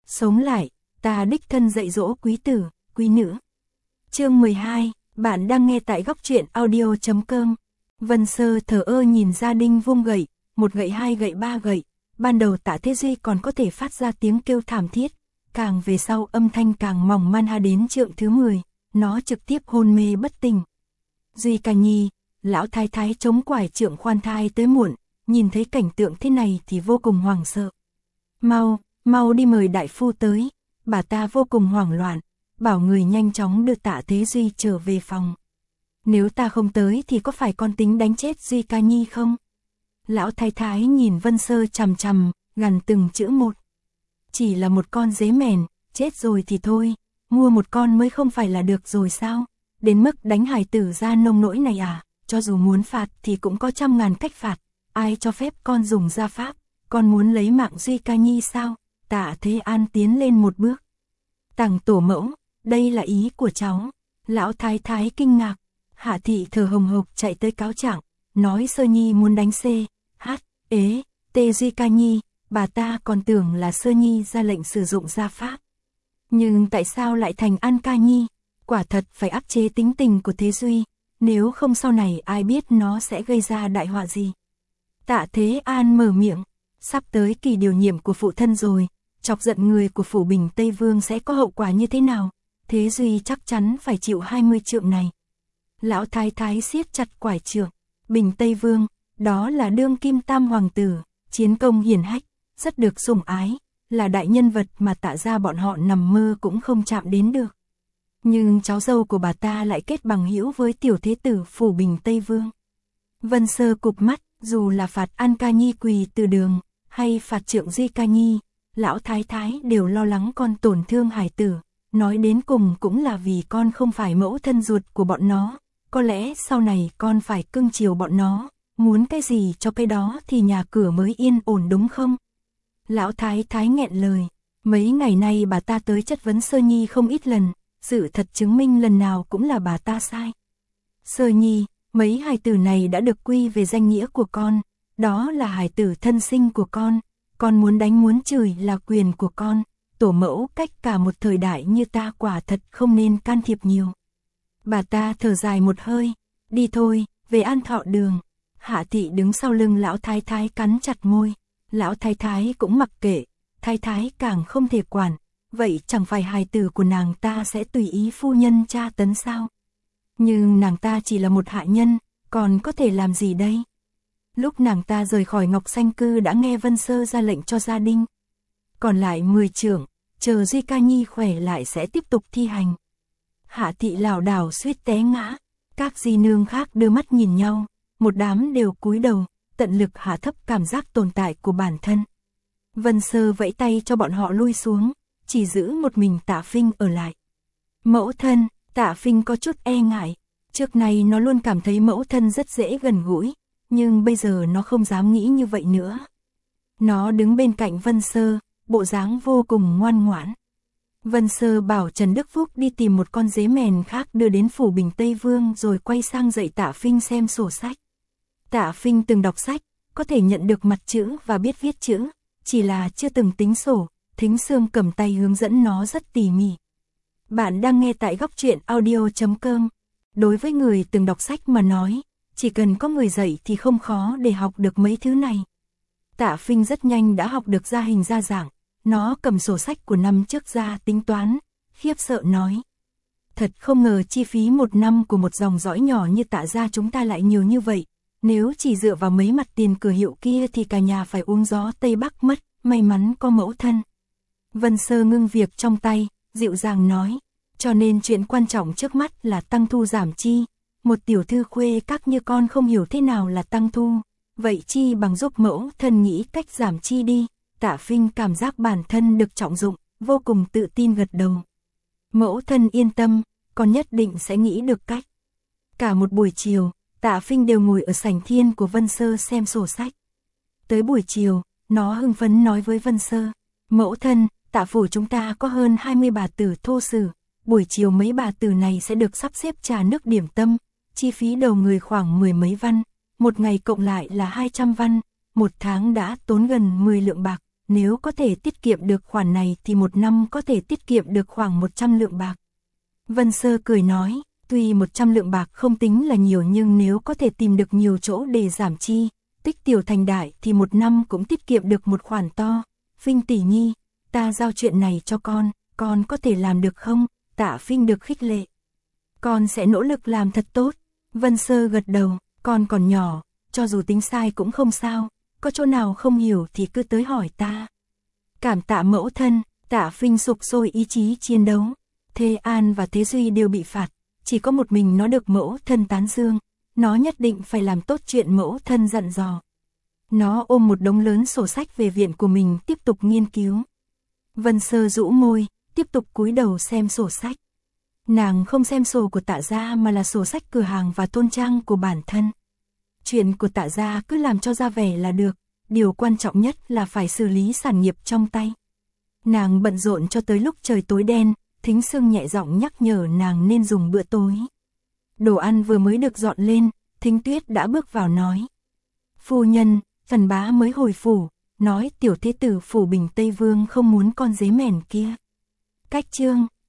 sống lại, ta đích thân dạy dỗ quý tử, quý nữ. Chương 12, bạn đang nghe tại góc truyện audio.com. Vân Sơ thờ ơ nhìn Gia Đinh vung gậy, 1 gậy 2 gậy 3 gậy, ban đầu Tạ Thế Duy còn có thể phát ra tiếng kêu thảm thiết, càng về sau âm thanh càng mỏng man ha đến trượng thứ 10, nó trực tiếp hôn mê bất tỉnh. Duy Ca Nhi, lão thái thái chống quải trượng khoan thai tới muộn, nhìn thấy cảnh tượng thế này thì vô cùng hoảng sợ. Mau đi mời đại phu tới, bà ta vô cùng hoảng loạn, bảo người nhanh chóng đưa Tạ Thế Duy trở về phòng. Nếu ta không tới thì có phải con tính đánh chết Duy Ca Nhi không? Lão thái thái nhìn Vân Sơ chằm chằm, gằn từng chữ một. Chỉ là một con dế mèn, chết rồi thì thôi, mua một con mới không phải là được rồi sao? Đến mức đánh hài tử ra nông nỗi này à? Cho dù muốn phạt thì cũng có trăm ngàn cách phạt, ai cho phép con dùng gia pháp? Con muốn lấy mạng Duy Ca Nhi sao? Tạ Thế An tiến lên một bước. Tằng tổ mẫu, đây là ý của cháu. Lão thái thái kinh ngạc. Hạ thị thở hồng hộc chạy tới cáo trạng, nói Sơ Nhi muốn đánh Duy Ca Nhi, bà ta còn tưởng là Sơ Nhi ra lệnh sử dụng gia pháp. Nhưng tại sao lại thành An Ca Nhi? Quả thật phải áp chế tính tình của Thế Duy, nếu không sau này ai biết nó sẽ gây ra đại họa gì. Tạ Thế An mở miệng, sắp tới kỳ điều nhiệm của phụ thân rồi, chọc giận người của phủ Bình Tây Vương sẽ có hậu quả như thế nào? Thế Duy chắc chắn phải chịu 20 trượng này. Lão thái thái siết chặt quải trượng. Bình Tây Vương, đó là đương kim tam hoàng tử, chiến công hiển hách, rất được sủng ái, là đại nhân vật mà Tạ gia bọn họ nằm mơ cũng không chạm đến được. Nhưng cháu dâu của bà ta lại kết bằng hữu với tiểu thế tử phủ Bình Tây Vương. Vân Sơ cụp mắt, dù là phạt An Ca Nhi quỳ từ đường, hay phạt trượng Duy Ca Nhi, lão thái thái đều lo lắng con tổn thương hài tử, nói đến cùng cũng là vì con không phải mẫu thân ruột của bọn nó. Có lẽ sau này con phải cưng chiều bọn nó, muốn cái gì cho cái đó thì nhà cửa mới yên ổn đúng không? Lão thái thái nghẹn lời, mấy ngày nay bà ta tới chất vấn Sơ Nhi không ít lần, sự thật chứng minh lần nào cũng là bà ta sai. Sơ Nhi, mấy hài tử này đã được quy về danh nghĩa của con, đó là hài tử thân sinh của con muốn đánh muốn chửi là quyền của con, tổ mẫu cách cả một thời đại như ta quả thật không nên can thiệp nhiều. Bà ta thở dài một hơi, đi thôi, về An Thọ đường. Hạ thị đứng sau lưng lão thái thái cắn chặt môi, lão thái thái cũng mặc kệ, thái thái càng không thể quản, vậy chẳng phải hài tử của nàng ta sẽ tùy ý phu nhân tra tấn sao? Nhưng nàng ta chỉ là một hạ nhân, còn có thể làm gì đây? Lúc nàng ta rời khỏi Ngọc Xanh Cư đã nghe Vân Sơ ra lệnh cho Gia Đinh. Còn lại 10 trưởng, chờ Duy Ca Nhi khỏe lại sẽ tiếp tục thi hành. Hạ thị lảo đảo suýt té ngã, các di nương khác đưa mắt nhìn nhau, một đám đều cúi đầu, tận lực hạ thấp cảm giác tồn tại của bản thân. Vân Sơ vẫy tay cho bọn họ lui xuống, chỉ giữ một mình Tạ Phinh ở lại. Mẫu thân, Tạ Phinh có chút e ngại, trước này nó luôn cảm thấy mẫu thân rất dễ gần gũi, nhưng bây giờ nó không dám nghĩ như vậy nữa. Nó đứng bên cạnh Vân Sơ, bộ dáng vô cùng ngoan ngoãn. Vân Sơ bảo Trần Đức Phúc đi tìm một con dế mèn khác đưa đến phủ Bình Tây Vương rồi quay sang dạy Tạ Phinh xem sổ sách. Tạ Phinh từng đọc sách, có thể nhận được mặt chữ và biết viết chữ, chỉ là chưa từng tính sổ, Thính Sương cầm tay hướng dẫn nó rất tỉ mỉ. Bạn đang nghe tại góc truyện audio.com. Đối với người từng đọc sách mà nói, chỉ cần có người dạy thì không khó để học được mấy thứ này. Tạ Phinh rất nhanh đã học được ra hình ra dạng. Nó cầm sổ sách của năm trước ra tính toán, khiếp sợ nói. Thật không ngờ chi phí một năm của một dòng dõi nhỏ như Tạ gia chúng ta lại nhiều như vậy. Nếu chỉ dựa vào mấy mặt tiền cửa hiệu kia thì cả nhà phải uống gió Tây Bắc mất, may mắn có mẫu thân. Vân Sơ ngưng việc trong tay, dịu dàng nói. Cho nên chuyện quan trọng trước mắt là tăng thu giảm chi. Một tiểu thư khuê các như con không hiểu thế nào là tăng thu. Vậy chi bằng giúp mẫu thân nghĩ cách giảm chi đi. Tạ Phinh cảm giác bản thân được trọng dụng, vô cùng tự tin gật đầu. Mẫu thân yên tâm, con nhất định sẽ nghĩ được cách. Cả một buổi chiều, Tạ Phinh đều ngồi ở sảnh thiên của Vân Sơ xem sổ sách. Tới buổi chiều, nó hưng phấn nói với Vân Sơ. Mẫu thân, Tạ phủ chúng ta có hơn 20 bà tử thô sử. Buổi chiều mấy bà tử này sẽ được sắp xếp trà nước điểm tâm. Chi phí đầu người khoảng 10 mấy văn. Một ngày cộng lại là 200 văn. Một tháng đã tốn gần 10 lượng bạc. nếu có thể tiết kiệm được khoản này thì một năm có thể tiết kiệm được khoảng 100 lượng bạc. Vân Sơ cười nói, tuy 100 lượng bạc không tính là nhiều nhưng nếu có thể tìm được nhiều chỗ để giảm chi, tích tiểu thành đại thì một năm cũng tiết kiệm được một khoản to. Phinh tỷ nhi, ta giao chuyện này cho con có thể làm được không? Tạ Phinh được khích lệ. Con sẽ nỗ lực làm thật tốt. Vân Sơ gật đầu, con còn nhỏ, cho dù tính sai cũng không sao, có chỗ nào không hiểu thì cứ tới hỏi ta. Cảm tạ mẫu thân. Tạ Phinh sục sôi ý chí chiến đấu. Thế An và Thế Duy đều bị phạt, chỉ có một mình nó được mẫu thân tán dương, nó nhất định phải làm tốt chuyện mẫu thân dặn dò. Nó ôm một đống lớn sổ sách về viện của mình tiếp tục nghiên cứu. Vân Sơ rũ môi, tiếp tục cúi đầu xem sổ sách. Nàng không xem sổ của Tạ gia mà là sổ sách cửa hàng và thôn trang của bản thân. Chuyện của Tạ gia cứ làm cho ra vẻ là được, điều quan trọng nhất là phải xử lý sản nghiệp trong tay. Nàng bận rộn cho tới lúc trời tối đen, Thính Sương nhẹ giọng nhắc nhở nàng nên dùng bữa tối. Đồ ăn vừa mới được dọn lên, Thính Tuyết đã bước vào nói. Phu nhân, Tần bá mới hồi phủ, nói tiểu thế tử phủ Bình Tây Vương không muốn con dế mèn kia. Cách chương